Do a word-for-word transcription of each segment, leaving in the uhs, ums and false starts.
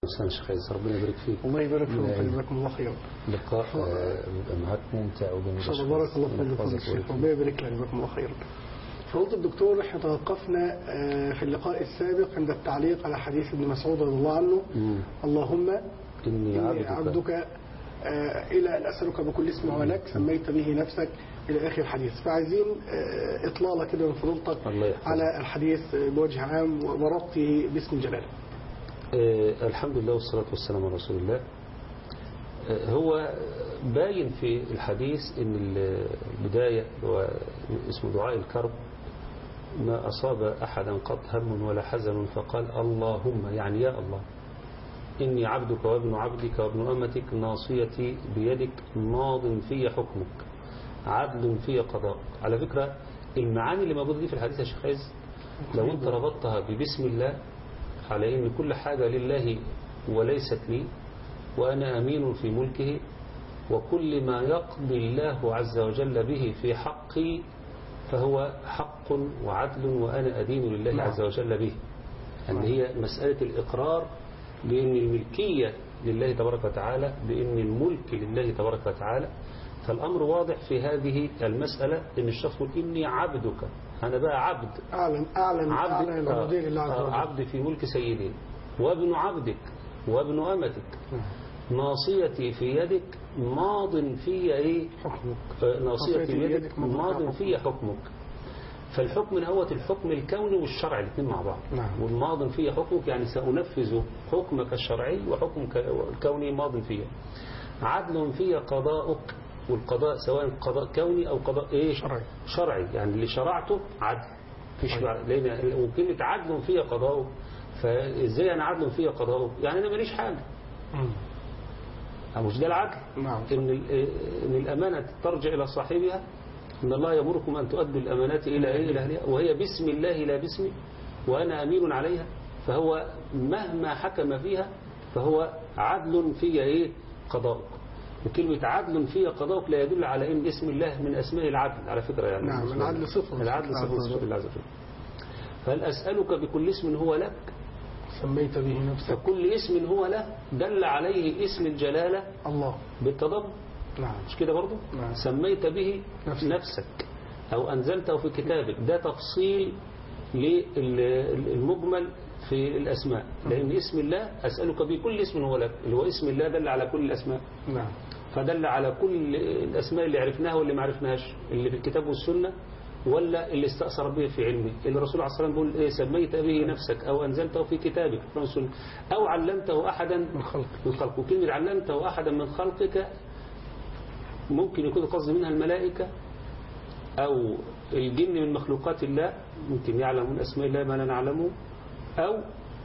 مساء شيخ عزيز، ربنا يبارك فيك. الله يبارك فيك ويجزاكم الله خيرا. لقاء معك ممتع وجميل. بارك الله فيك، ربنا يبارك لك، جزاكم الله خيرا. فقلت الدكتور احنا توقفنا في اللقاء السابق عند التعليق على حديث ابن مسعود رضي الله عنه مم. اللهم إني, إني عبدك إلى أن أسألك بكل اسم هو لك سميت به نفسك إلى آخر الحديث. فعايزين إطلالة كده من فضيلتك على الحديث بوجه عام وربطه باسم جلاله. أه الحمد لله والصلاة والسلام على رسول الله. أه هو باين في الحديث ان البداية هو اسمه دعاء الكرب، ما أصاب أحدا قط هم ولا حزن فقال اللهم، يعني يا الله إني عبدك وابن عبدك وابن أمتك ناصيتي بيدك ماض في حكمك عدل في قضاء. على فكرة المعاني اللي موجودة دي في الحديث يا شيخ عز لو انت ربطتها ببسم الله على ان كل حاجة لله وليست لي وأنا أمين في ملكه وكل ما يقضي الله عز وجل به في حقي فهو حق وعدل وأنا أدين لله عز وجل به. يعني هي مسألة الإقرار بأن الملكية لله تبارك وتعالى، بأن الملك لله تبارك وتعالى. فالأمر واضح في هذه المسألة أن الشخص يقول إني عبدك، أنا بقى عبد أعلن أعلن عبد, أعلن آه عبد في ملك سيدي وابن عبدك وابن أمتك ناصيتي في يدك ماض في إيه حكمك ناصيتي في يدك ماض في حكمك. فالحكم هو الحكم الكوني والشرعي الاثنين مع بعض. نعم. والماض في حكمك يعني سأنفذ حكمك الشرعي وحكمك الكوني ماض فيه. عدل في قضاءك، والقضاء سواء قضاء كوني أو قضاء إيه شرعي شرعي يعني اللي شرعته عدل فيش لأن وكلمة عدل في قضاءه. فإزاي أنا عدل في قضاءه؟ يعني أنا ماليش حاجة. مش ده العدل. نعم. إن, إن الأمانة ترجع إلى صاحبها، إن الله يأمركم أن تؤدوا الأمانات إلى إيه إلى أهلها وهي باسم الله لا باسمي وأنا أمين عليها. فهو مهما حكم فيها فهو عدل في إيه قضاءك. وكلمة عدل في قضاءك لا يدل على إن اسم الله من أسماء العدل على فكرة. يعني نعم العدل صفر العدل صفر صفر الله عز وجل. فهل أسألك بكل اسم هو لك سميت به نفسك. فكل اسم هو له دل عليه اسم الجلالة الله بالتضمن. نعم. مش كده برضو. نعم. سميت به نفسك. نفسك أو أنزلته في كتابك. ده تفصيل للمجمل في الأسماء. لأن اسم الله أسألك بكل اسم هو لك اللي هو اسم الله دل على كل الأسماء. نعم. فدل على كل الأسماء اللي عرفناها واللي ما عرفناهاش اللي في الكتاب والسنة ولا اللي استأثر به في علمه. اللي الرسول عليه الصلاة والسلام بيقول إيه سميت به نفسك أو أنزلته في كتابك أو علمته أحدا من خلقك. من خلقك. وكلمة علمته أحدا من خلقك ممكن يكون قصد منها الملائكة أو الجن من مخلوقات الله ممكن يعلم من أسماء الله ما لا نعلمه أو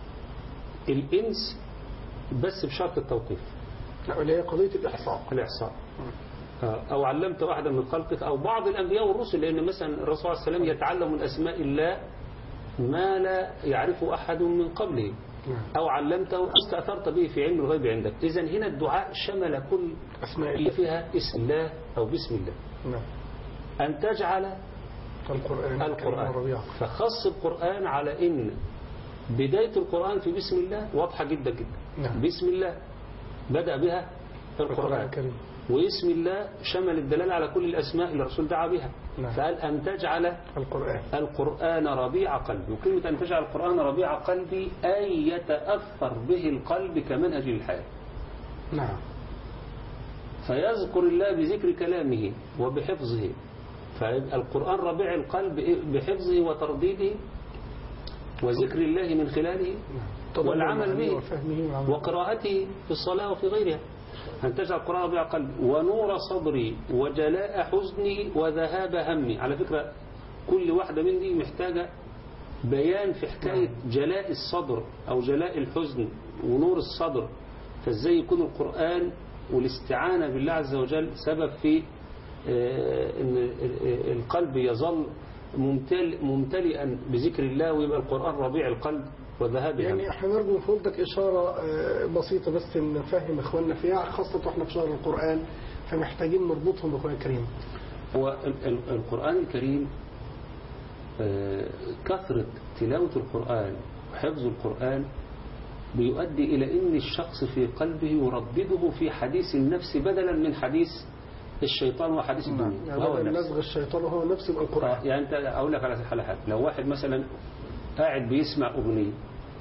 الإنس بس بشرط التوقيف اللي هي قضية الإحصاء الإحصاء. أو علمت واحدا من خلقك أو بعض الأنبياء والرسل. لأن مثلا الرسول عليه السلام يتعلم من أسماء الله ما لا يعرفه أحد من قبله أو علمته استأثرت به في علم الغيب عندك. إذن هنا الدعاء شمل كل أسماء اللي فيها اسم الله أو بسم الله. نعم. أن تجعل القرآن, القرآن. فخص القرآن على إن بداية القرآن في بسم الله واضحة جدا جدا. نعم. بسم الله بدأ بها القرآن الكريم واسم الله شمل الدلالة على كل الأسماء اللي الرسول دعا بها. نعم. فقال أن تجعل القرآن القرآن ربيع قلبي. وكلمة أن تجعل القرآن ربيع قلبي أي يتأثر به القلب كمنهج الحياة. نعم. فيذكر الله بذكر كلامه وبحفظه. فالقرآن ربيع القلب بحفظه وترديده وذكر الله من خلاله والعمل به وقراءته في الصلاة وفي غيرها. أن تجعل القرآن ربيع قلبي ونور صدري وجلاء حزني وذهاب همي. على فكرة كل واحدة من دي محتاجة بيان في حكاية جلاء الصدر أو جلاء الحزن ونور الصدر. فازاي يكون القرآن والاستعانة بالله عز وجل سبب في أن القلب يظل ممتلئا بذكر الله ويبقى القرآن ربيع القلب وذهاب يعني هم. احنا نرجو من فضلك إشارة بسيطة بس نفهم إخواننا فيها خاصة واحنا في شهر القرآن فمحتاجين نربطهم بالقرآن الكريم. هو القرآن الكريم كثرة تلاوة القرآن وحفظ القرآن بيؤدي إلى أن الشخص في قلبه يردده في حديث النفس بدلا من حديث الشيطان وحديث الدنيا. يعني بدل نزغ الشيطان وهو نفس القرآن. يعني أنت أقول لك على حاجة، لو واحد مثلا قاعد بيسمع أغنية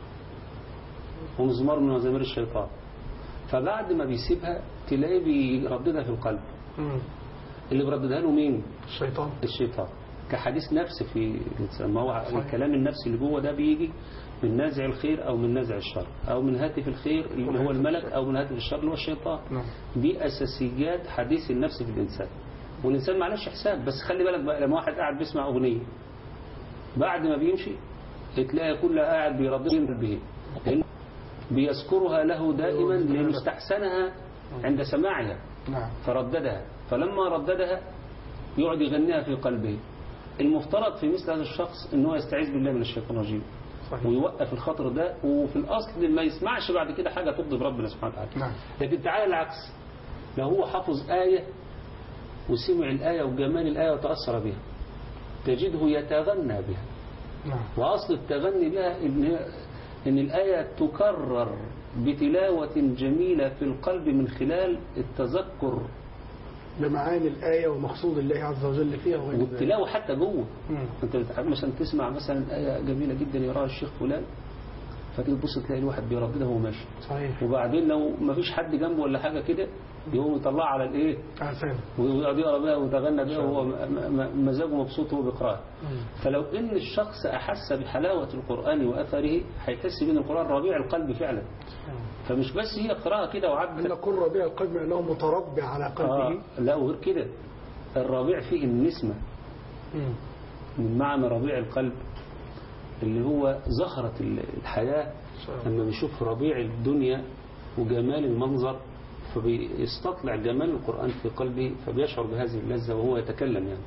ومزمار من مزامير الشيطان، فبعد ما بيسيبها تلاقيه بيرددها في القلب. مم. اللي بيرددها له مين؟ الشيطان. الشيطان كحديث نفس في الإنسان. ما هو الكلام النفسي اللي جوه ده بيجي من نازع الخير أو من نازع الشر، أو من هاتف الخير اللي هو الملك، أو من هاتف الشر اللي هو الشيطان. نعم. دي أساسيات حديث النفس في الإنسان. والإنسان معلش حساب. بس خلي بالك بقى، لما واحد قاعد بيسمع أغنية بعد ما بيمشي تلاقي كلها قاعد بيردد به، بيذكرها له دائما لأنه استحسنها عند سماعها فرددها، فلما رددها يقعد يغنيها في قلبه. المفترض في مثل هذا الشخص أنه يستعيذ بالله من الشيطان الرجيم ويوقف الخطر ده، وفي الأصل ما يسمعش بعد كده حاجة تغضب ربنا سبحانه وتعالى. لكن تعالى العكس، لو هو حفظ آية وسمع الآية وجمال الآية وتأثر بها تجده يتغنى بها. وأصل التغني بها إن, إن الآية تكرر بتلاوة جميلة في القلب من خلال التذكر بمعاني الآية ومقصود الله عز وجل فيها، والتلاوة حتى جوه. أنت مثلا تسمع مثلا آية جميلة جدا يراها الشيخ فلان، فتيجي تبص تلاقي الواحد بيرددها وهو ماشي. صحيح. وبعدين لو ما فيش حد جنبه ولا حاجة كده يقوم يطلع على الايه ويقعد يقرا بها ويتغنى بها وهو مزاجه مبسوط وهو بيقراها. فلو ان الشخص احس بحلاوة القرآن واثره هيحس بان القرآن ربيع القلب فعلا. فمش بس هي قراءة كده وعد ان كل ربيع القلب انه متربع على قلبه. آه لا وغير كده، الربيع فيه النسمة من معنى ربيع القلب اللي هو زهرة الحياة. لما بيشوف ربيع الدنيا وجمال المنظر فبيستطلع جمال القرآن في قلبه فبيشعر بهذه اللذة وهو يتكلم يعني.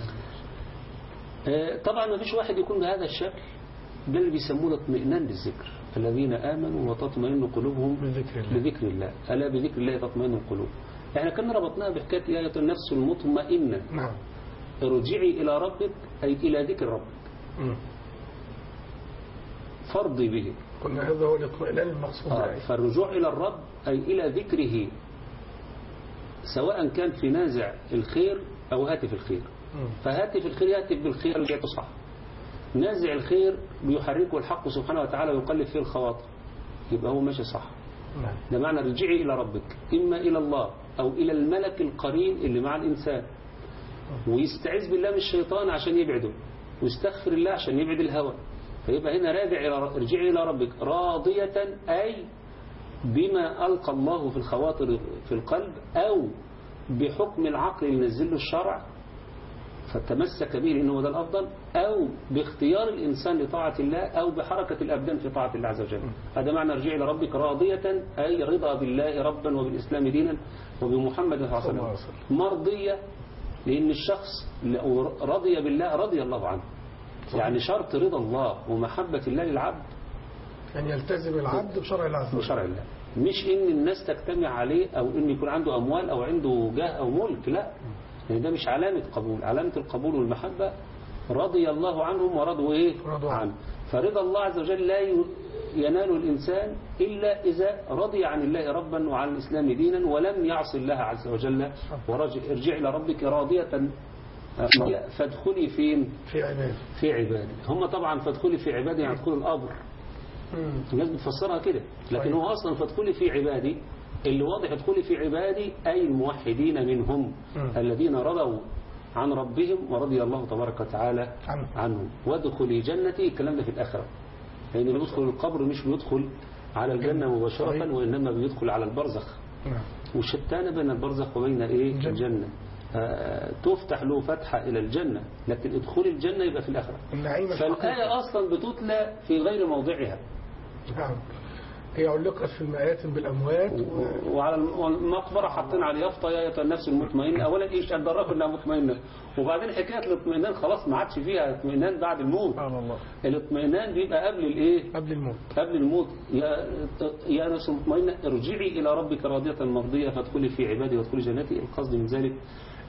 طبعا ما فيش واحد يكون بهذا الشكل، ده اللي بيسموه الاطمئنان بالذكر. الذين آمنوا وتطمئن قلوبهم بذكر الله. بذكر الله ألا بذكر الله تطمئن القلوب. احنا كنا ربطناها بحكاية آية النفس المطمئنة. نعم. ارجعي إلى ربك أي إلى ذكر ربك. م. فرضي به. قلنا هذا هو الاطمئنان المقصود. آه فالرجوع إلى الرب أي إلى ذكره، سواء كان في نازع الخير أو هاتف الخير. م. فهاتف الخير يهتف بالخير اللي صح، نازع الخير بيحركه الحق سبحانه وتعالى ويقلب فيه الخواطر، يبقى هو ماشي صح. نعم. ده معنى رجعي إلى ربك، إما إلى الله أو إلى الملك القرين اللي مع الإنسان، ويستعيذ بالله من الشيطان عشان يبعده، ويستغفر الله عشان يبعد الهوى. فيبقى هنا راجع إلى ارجعي إلى ربك راضية أي بما ألقى الله في الخواطر في القلب، أو بحكم العقل اللي نزل له الشرع فتمسك به لأنه ده الأفضل، أو باختيار الإنسان لطاعة الله، أو بحركة الأبدان في طاعة الله عز وجل. هذا معنى ارجعي إلى ربك راضية أي رضا بالله ربا وبالإسلام دينا وبمحمد صلى الله عليه وسلم. مرضية لأن الشخص رضي بالله رضي الله عنه. يعني شرط رضا الله ومحبة الله للعبد أن يلتزم العبد بشرع الله عز وجل. بشرع الله، مش إن الناس تجتمع عليه أو إن يكون عنده أموال أو عنده جاه أو ملك، لا، يعني ده مش علامة قبول. علامة القبول والمحبة رضي الله عنهم ورضوا إيه عنه. فرضا الله عز وجل لا ينال الإنسان إلا إذا رضي عن الله ربا وعن الإسلام دينا ولم يعص الله عز وجل. ورجع إلى ربك راضية فادخلي فين؟ في عبادي. في عبادي. هم طبعا فادخلي في عبادي يعني ادخلي القبر. الناس بتفسرها كده، لكن هو أصلا فادخلي في عبادي اللي واضح ادخلي في عبادي أي الموحدين منهم الذين رضوا عن ربهم ورضي الله تبارك وتعالى عنهم. وادخلي جنتي. الكلام ده في الآخرة، لأن يعني اللي بيدخل القبر مش بيدخل على الجنة مباشرة، وإنما بيدخل على البرزخ. وشتان بين البرزخ وبين إيه الجنة. آه تفتح له فتحة إلى الجنة، لكن ادخل الجنة يبقى في الآخرة. فالآية أصلا بتتلى في غير موضعها. نعم. هي علقت في المآتم بالأموات و... وعلى المقبرة حاطين على يافطة يا أيتها النفس المطمئنة. أولا إيش أدراك إنها مطمئنة، وبعدين حكاية الاطمئنان خلاص ما عادش فيها اطمئنان بعد الموت. سبحان الله. الاطمئنان بيبقى قبل الإيه؟ قبل الموت. قبل الموت. يا يا نفس المطمئنة ارجعي إلى ربك راضية مرضية فادخلي في عبادي وادخلي جنتي. القصد من ذلك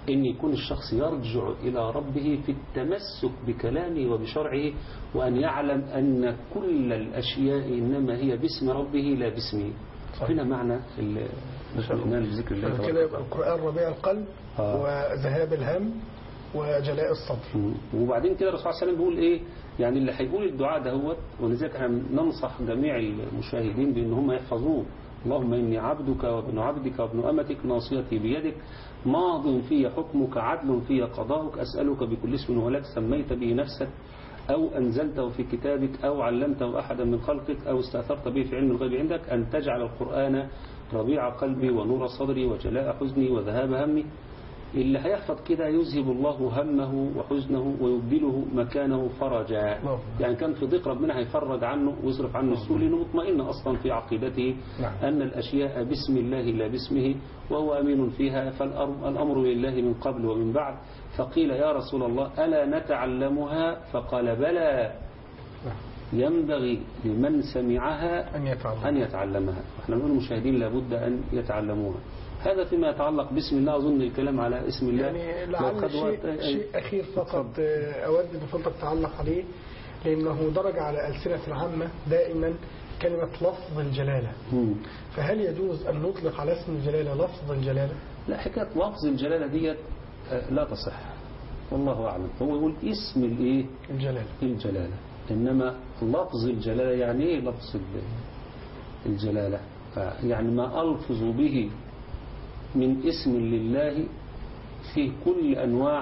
إن يكون الشخص يرجع إلى ربه في التمسك بكلامه وبشرعه، وأن يعلم أن كل الأشياء إنما هي باسم ربه لا باسمه. هنا معنى الإيمان بذكر الله. كده يبقى القرآن ربيع القلب آه. وذهاب الهم وجلاء الصدر. وبعدين كده الرسول صلى الله عليه وسلم بيقول إيه؟ يعني اللي هيقول الدعاء دهوت، ولذلك احنا ننصح جميع المشاهدين بأن هم يحفظوه. اللهم إني عبدك وابن عبدك وابن أمتك ناصيتي بيدك ماض في حكمك عدل في قضاؤك أسألك بكل اسم ولك سميت به نفسك أو أنزلته في كتابك أو علمته أحدا من خلقك أو استأثرت به في علم الغيب عندك أن تجعل القرآن ربيع قلبي ونور صدري وجلاء حزني وذهاب همي. اللي هيحفظ كده يذهب الله همه وحزنه ويبدله مكانه فرجا. يعني كان في ضيق ربنا هيفرج عنه ويصرف عنه السوء، لأنه مطمئن أصلا في عقيدته أن الأشياء باسم الله لا باسمه وهو أمين فيها، فالأمر لله من قبل ومن بعد. فقيل يا رسول الله ألا نتعلمها؟ فقال بلى، ينبغي لمن سمعها أن يتعلمها. احنا نقول المشاهدين لابد أن يتعلموها. هذا فيما يتعلق باسم الله. أظن الكلام على اسم الله يعني لعل شيء, شيء أخير فقط أود أن فضلك تعلق عليه، لأنه درج على ألسنة العامة دائما كلمة لفظ الجلالة. مم. فهل يجوز أن نطلق على اسم الجلالة لفظ الجلالة؟ لا، حكاية لفظ الجلالة دي لا تصح، والله أعلم. هو يقول اسم الإيه؟ الجلالة. الجلالة. إنما لفظ الجلالة يعني إيه لفظ الجلالة؟ يعني ما ألفظ به من اسم لله في كل أنواع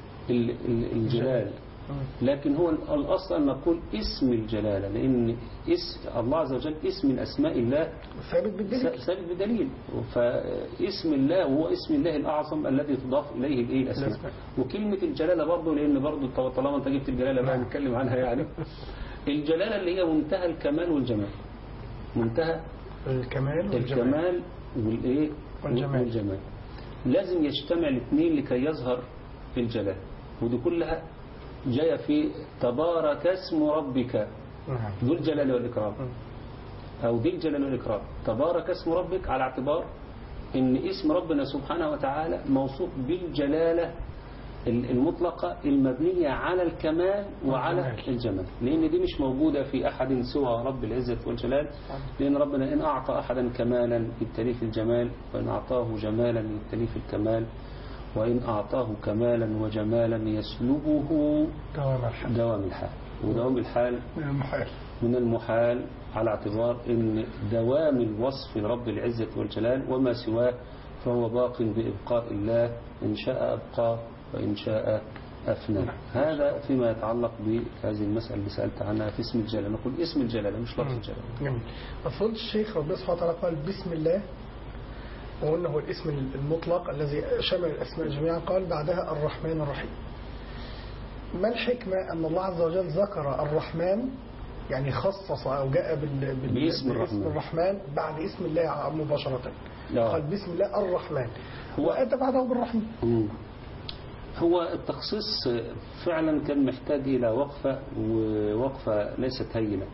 الجلال. لكن هو الأصل أن نقول اسم الجلالة، لأن اسم الله عز وجل اسم من أسماء الله ثابت بالدليل. ثابت بالدليل. فاسم الله هو اسم الله الأعظم الذي تضاف إليه الإيه الأسماء. وكلمة الجلالة برضه، لأن برضه طالما أنت جبت الجلالة بقى نتكلم عنها. يعني الجلالة اللي هي منتهى الكمال والجمال، منتهى الكمال والجمال الكمال والإيه والجمال. والجمال لازم يجتمع الاثنين لكي يظهر الجلال. ودي كلها جاية في تبارك اسم ربك ذو الجلال والإكرام، أو ذي الجلال والإكرام. تبارك اسم ربك على اعتبار إن اسم ربنا سبحانه وتعالى موصوف بالجلالة المطلقة المبنية على الكمال وعلى الجمال، لأن دي مش موجودة في أحد سوى رب العزة والجلال. لأن ربنا إن أعطى أحدا كمالا يبتليه في الجمال، وإن أعطاه جمالا يبتليه في الكمال، وإن أعطاه كمالا وجمالا يسلبه دوام الحال. ودوام الحال من المحال من المحال على اعتبار إن دوام الوصف لرب العزة والجلال وما سواه فهو باق بإبقاء الله، إن شاء أبقى وإن شاء أفنى. هذا فيما يتعلق بهذه المسألة اللي سألت عنها في اسم الجلالة. نقول اسم الجلالة مش لفظ الجلالة. جميل. مفروض الشيخ ربنا سبحانه وتعالى قال بسم الله، وقلنا هو الاسم المطلق الذي شمل الأسماء جميعا. قال بعدها الرحمن الرحيم. ما الحكمة أن الله عز وجل ذكر الرحمن، يعني خصص أو جاء بال... بال... باسم الرحمن. الرحمن بعد اسم الله مباشرة؟ لا. قال بسم الله الرحمن وأتى بعده بالرحيم. مم. هو التخصيص فعلا كان محتاج إلى وقفة، ووقفة ليست هينة،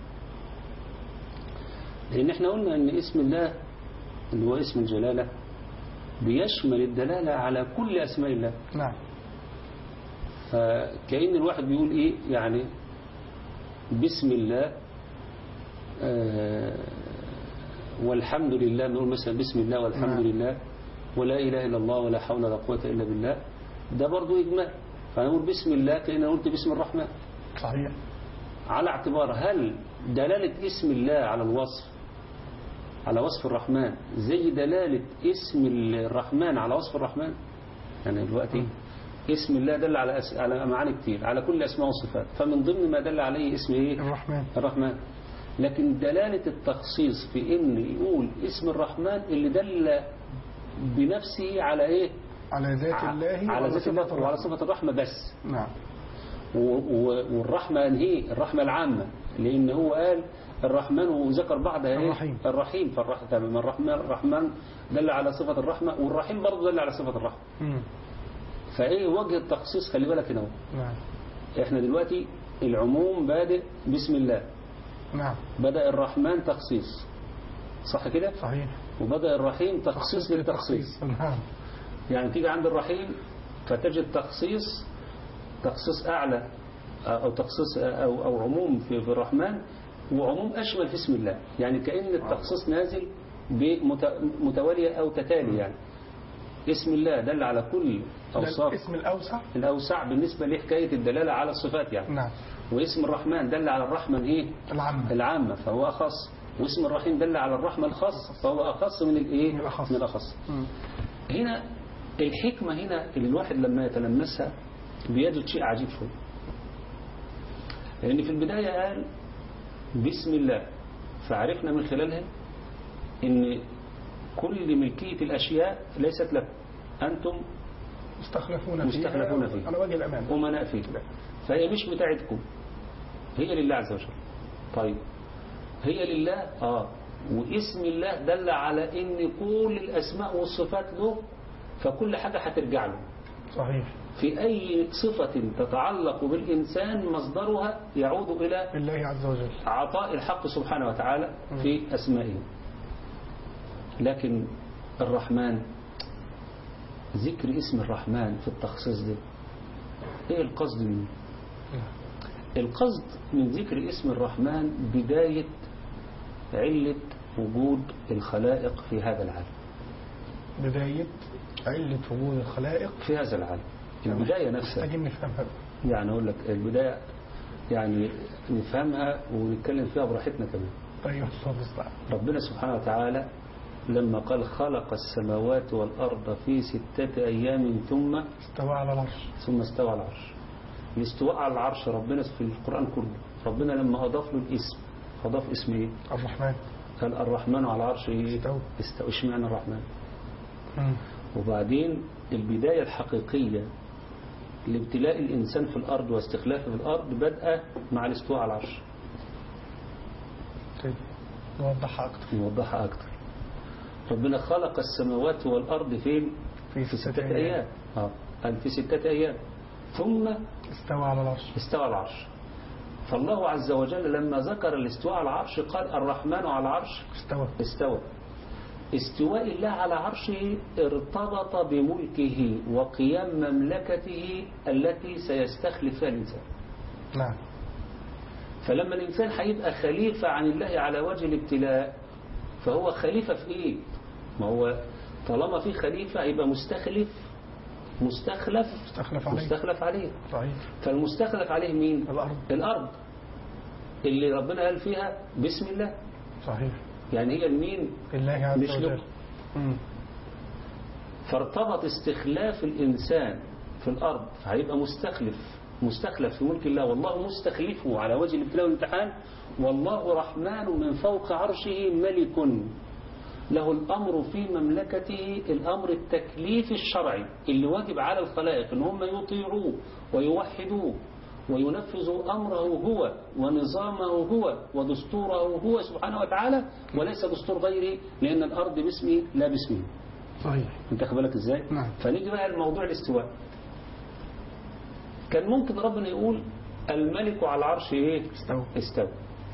لأن احنا قلنا أن اسم الله اللي هو اسم الجلالة بيشمل الدلالة على كل أسماء الله. نعم. فكأن الواحد بيقول إيه يعني بسم الله آه والحمد لله، نقول مثلا بسم الله والحمد نعم. لله ولا إله إلا الله ولا حول ولا قوة إلا بالله. ده برضو إجمال. فنقول بسم الله كأن قلت بسم الرحمن. صحيح. على اعتبار هل دلالة اسم الله على الوصف على وصف الرحمن زي دلالة اسم الرحمن على وصف الرحمن؟ يعني دلوقتي اسم الله دل على أس... على معاني كتير، على كل أسماء وصفات، فمن ضمن ما دل عليه اسم إيه؟ الرحمن. الرحمن. لكن دلالة التخصيص في إن يقول اسم الرحمن اللي دل بنفسه على إيه؟ على ذات الله على ذات الله وعلى صفة الرحمة بس. نعم. والرحمة هي الرحمة العامة، لأن هو قال الرحمن وذكر بعدها إيه؟ الرحيم. الرحيم. فالرحمن الرحمن دل على صفة الرحمة، والرحيم برضه دل على صفة الرحمة. مم. فإيه وجه التخصيص؟ خلي بالك هنا. نعم. إحنا دلوقتي العموم بادئ بسم الله. نعم. بدأ الرحمن تخصيص، صح كده؟ صحيح. وبدأ الرحيم تخصيص للتخصيص. نعم. يعني تيجي عند الرحيم فتجد تخصيص تخصيص أعلى أو تخصيص أو, أو عموم في, في الرحمن، وعموم أشمل في اسم الله، يعني كأن التخصيص نازل بمتوالية أو تتالي. يعني اسم الله دل على كل أوصاف، اسم الأوسع الأوسع بالنسبة لحكاية الدلالة على الصفات يعني. نعم. واسم الرحمن دل على الرحمة إيه؟ العامة العامة فهو أخص، واسم الرحيم دل على الرحمة الخاص فهو أخص من الإيه؟ من الأخص, من الأخص. هنا الحكمة هنا اللي الواحد لما يتلمسها بيجد شيء عجيب شوي، لأن في البداية قال بسم الله، فعرفنا من خلالها إن كل ملكية الأشياء ليست لكم، أنتم مستخلفون فيه, مستخلفون فيه. على وجه الأمان، أمناء فيه، فهي مش بتاعتكم، هي لله عز وجل. طيب هي لله آه واسم الله دل على إن كل الأسماء والصفات له، فكل حاجة هترجع له. صحيح. في أي صفة تتعلق بالإنسان مصدرها يعود إلى الله عز وجل، عطاء الحق سبحانه وتعالى في أسمائه. لكن الرحمن، ذكر اسم الرحمن في التخصيص ده ايه القصد منه؟ القصد من ذكر اسم الرحمن بداية علة وجود الخلائق في هذا العالم. بداية علة وجود الخلائق في هذا العالم، البداية نفسها محتاجين نفهمها. يعني أقول لك البداية يعني نفهمها ونتكلم فيها براحتنا كمان. طيب ربنا سبحانه وتعالى لما قال خلق السماوات والأرض في ستة أيام ثم استوى على العرش ثم استوى على العرش. الاستواء على العرش ربنا في القرآن كله، ربنا لما أضاف له الاسم أضاف اسم إيه؟ الرحمن. قال الرحمن على العرش استوى. استوى. إيش معنى الرحمن؟ مم. وبعدين البداية الحقيقية لابتلاء الإنسان في الأرض واستخلافه في الأرض بدأ مع الاستواء على العرش. طيب نوضحها أكتر. نوضحها أكتر. ربنا خلق السماوات والأرض فين؟ في, في ستة أيام, أيام. آه. قال في ستة أيام ثم استوى على العرش. استوى على العرش. فالله عز وجل لما ذكر الاستواء على العرش قال الرحمن على العرش استوى. استوى. استواء الله على عرشه ارتبط بملكه وقيام مملكته التي سيستخلف فيها الإنسان. نعم. فلما الإنسان هيبقى خليفة عن الله على وجه الابتلاء فهو خليفة في إيه؟ ما هو طالما في خليفة هيبقى مستخلف مستخلف مستخلف عليه, مستخلف عليه. صحيح. فالمستخلف عليه مين؟ الأرض. الأرض اللي ربنا قال فيها بسم الله. صحيح. يعني هي المين؟ الله عز وجل. فارتبط استخلاف الإنسان في الأرض فهيبقى مستخلف مستخلف في ملك الله، والله مستخلفه على وجه الابتلاء والامتحان. والله رحمن من فوق عرشه ملك له الأمر في مملكته، الأمر التكليف الشرعي اللي واجب على الخلائق ان هم يطيعوه ويوحدوه وينفذوا أمره هو ونظامه هو ودستوره هو سبحانه وتعالى، وليس دستور غيره، لأن الأرض باسمه لا باسمه. صحيح. انت خبالك ازاي؟ نعم. فنيجي بقى الموضوع الاستواء. كان ممكن ربنا يقول الملك على العرش ايه؟ استوى. استوى.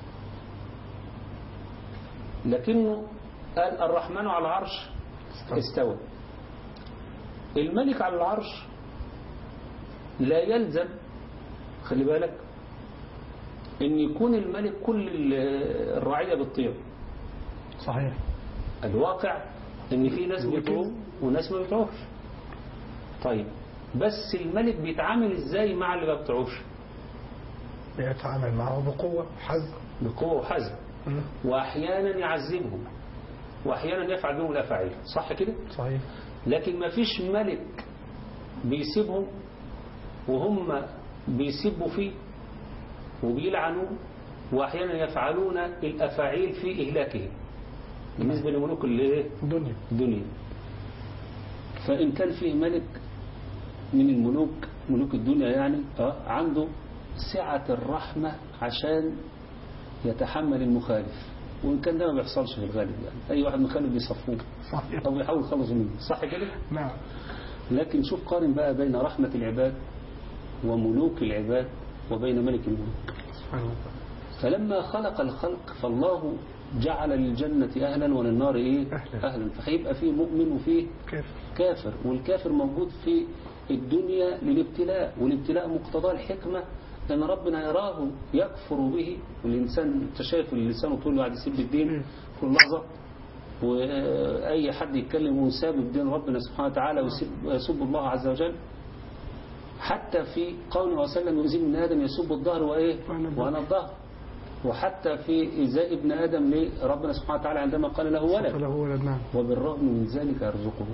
لكنه قال الرحمن على العرش استوى. استوى. الملك على العرش لا يلزم، خلي بالك، ان يكون الملك كل الرعية بتطيع. صحيح. الواقع ان في ناس بيطيعوا وناس ما بيطيعوش. طيب بس الملك بيتعامل ازاي مع اللي ما بيطيعوش؟ بيتعامل معه بقوة وحزم. بقوة وحزم. واحيانا يعذبهم واحيانا يفعل بهم الافاعيل، صح كده؟ صحيح. لكن ما فيش ملك بيسيبهم وهم بيسبوا فيه وبيلعنوا واحيانا يفعلون الافاعيل في اهلاكهم بالنسبه لملوك الايه؟ الدنيا. الدنيا. فان كان فيه ملك من الملوك ملوك الدنيا يعني اه عنده سعة الرحمة عشان يتحمل المخالف، وإن كان ده ما بيحصلش في الغالب، يعني أي واحد مخالف بيصفوه أو بيحاول يخلص منه، صح كده؟ نعم. لكن شوف قارن بقى بين رحمة العباد وملوك العباد وبين ملك الملوك. فلما خلق الخلق فالله جعل للجنة أهلا وللنار إيه؟ أهلا. أهلا. فهيبقى فيه مؤمن وفيه كافر. كافر، والكافر موجود في الدنيا للابتلاء، والابتلاء مقتضاه الحكمة أن ربنا يراه يكفر به. والإنسان أنت شايف اللسان طول قاعد يسب الدين كل لحظة، وأي حد يتكلم ويساب دين ربنا سبحانه وتعالى ويسب الله عز وجل. حتى في قوله وسلم يؤذي من آدم يسب الظهر وإيه وأنا الظهر. وحتى في إيذاء ابن آدم لربنا سبحانه وتعالى عندما قال له ولد، وبالرغم من ذلك يرزقه.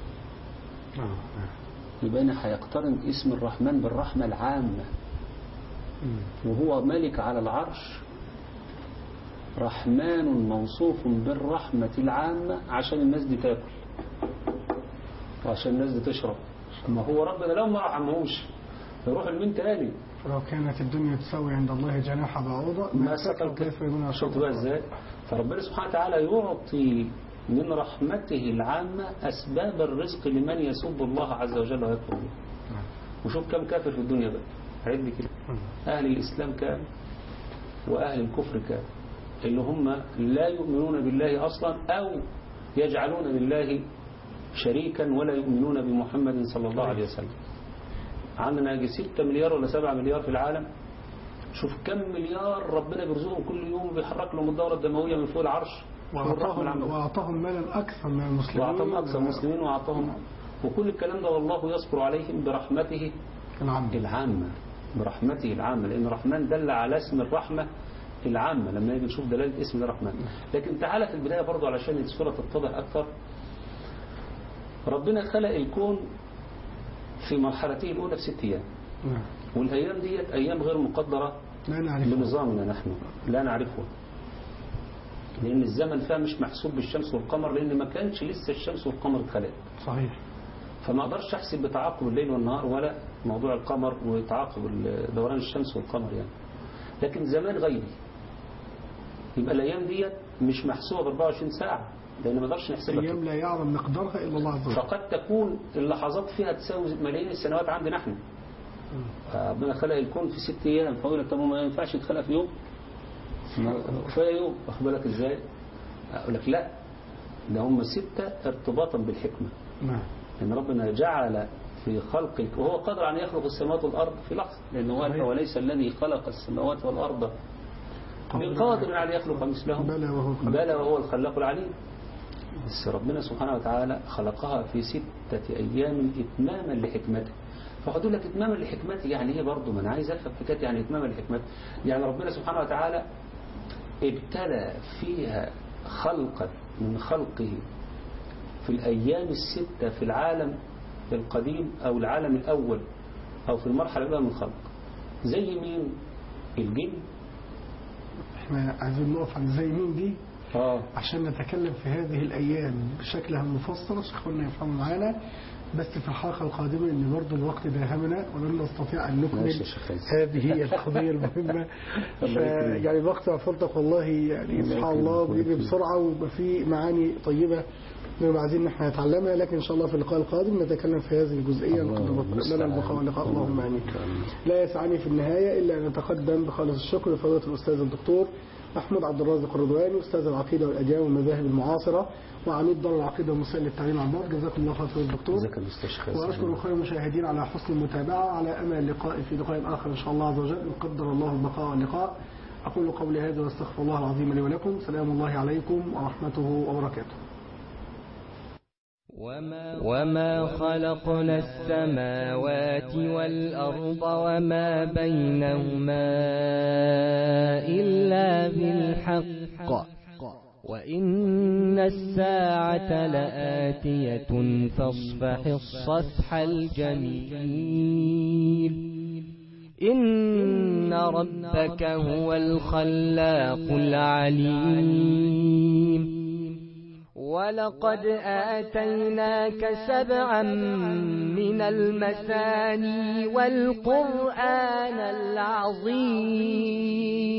يبقى هنا هيقترن اسم الرحمن بالرحمة العامة، وهو ملك على العرش، رحمن موصوف بالرحمة العامة عشان الناس دي تاكل وعشان الناس دي تشرب. ما هو ربنا لو ما رحمهوش يروح لمين تاني؟ لو كانت الدنيا تساوي عند الله جناح بعوضة ما سكر كيف يكون شرط بقى ازاي. فربنا سبحانه وتعالى يعطي من رحمته العامة أسباب الرزق لمن يسب الله عز وجل ويكفر به. وشوف كم كافر في الدنيا بقى، عد كده، أهل الإسلام كام وأهل الكفر كام، اللي هم لا يؤمنون بالله أصلا أو يجعلون لله شريكا ولا يؤمنون بمحمد صلى الله عليه وسلم. عندنا يجي ستة مليار ولا سبعة مليار في العالم. شوف كم مليار ربنا بيرزقهم كل يوم، بيحرك لهم الدورة الدموية من فوق العرش. وأعطاهم, وأعطاهم مالا أكثر من المسلمين، وأعطاهم أكثر من المسلمين وأعطاهم، وكل الكلام ده والله يصبر عليهم برحمته العامة, العامة. برحمته العامة، لأن الرحمن دل على اسم الرحمة العامة لما نيجي نشوف دلالة اسم الرحمن. لكن تعالى في البداية برضو علشان الصورة تتضح أكثر. ربنا خلق الكون في مرحلته الأولى في ست أيام، والأيام ديت أيام غير مقدرة لنظامنا نحن لا نعرفه، لأن الزمن فيها مش محسوب بالشمس والقمر، لأن ما كانش لسه الشمس والقمر اتخلق. صحيح. فما أقدرش أحسب بتعاقب الليل والنهار ولا موضوع القمر وتعاقب دوران الشمس والقمر يعني. لكن زمان غيبي، يبقى الأيام ديت مش محسوبة ب أربعة وعشرين ساعة، لأن ما نقدرش نحسبها. أيام لا يعلم مقدارها إلا الله عز وجل. فقد تكون اللحظات فيها تساوي ملايين السنوات عندنا نحن. ربنا خلق الكون في ست أيام، فأقول لك طب ما ينفعش يتخلق في يوم؟ كفاية يوم، واخد بالك إزاي؟ أقول لك لا، ده هم ستة ارتباطا بالحكمة. نعم. لأن ربنا جعل في خلقك، وهو قادر أن يخلق السماوات والأرض في لحظة، لأنه هو وليس الذي خلق السماوات والأرض بقادر على يخلق مثلهم، بلى وهو, بلى وهو الخلاق العليم. بس ربنا سبحانه وتعالى خلقها في ستة أيام إتماما لحكمته. فقدوا لك إتماما لحكمته يعني إيه برضه؟ ما أنا عايز أفهم حكاية يعني إتماما لحكمته. يعني ربنا سبحانه وتعالى ابتلى فيها خلقا من خلقه في الأيام الستة في العالم القديم أو العالم الأول أو في المرحلة الأولى من الخلق. زي مين؟ الجن. احنا عايزين نقف عند زي مين دي آه. عشان نتكلم في هذه الأيام بشكلها المفصل عشان اخواننا يفهموا معانا. بس في الحلقة القادمة ان برضو الوقت داهمنا ولن نستطيع ان نكمل هذه القضية المهمة. يعني الوقت عفرتك والله، يعني سبحان الله بيجري بسرعة ويبقى فيه معاني طيبة نبقى عايزين نحن نتعلمها. لكن ان شاء الله في اللقاء القادم نتكلم في هذه الجزئية. لنا البقاء واللقاء اللهم امين. لا يسعني في النهاية الا ان نتقدم بخالص الشكر لفضيلة الاستاذ الدكتور محمود عبد الرازق الرضواني، استاذ العقيدة والاديان والمذاهب المعاصرة وعميد دار العقيدة والمسائل للتعليم عن بعد. جزاكم الله خير الدكتور. واشكر اخواني المشاهدين على حسن المتابعة، على امل اللقاء في لقاء اخر ان شاء الله عز وجل وقدر الله البقاء واللقاء. اقول قولي هذا واستغفر الله العظيم لي ولكم. سلام الله عليكم ورحمته وبركاته. وما خلقنا السماوات والأرض وما بينهما إلا بالحق وإن الساعة لآتية فاصفح الصفح الجميل. إن ربك هو الخلاق العليم. ولقد آتيناك سبعا من المثاني والقرآن العظيم.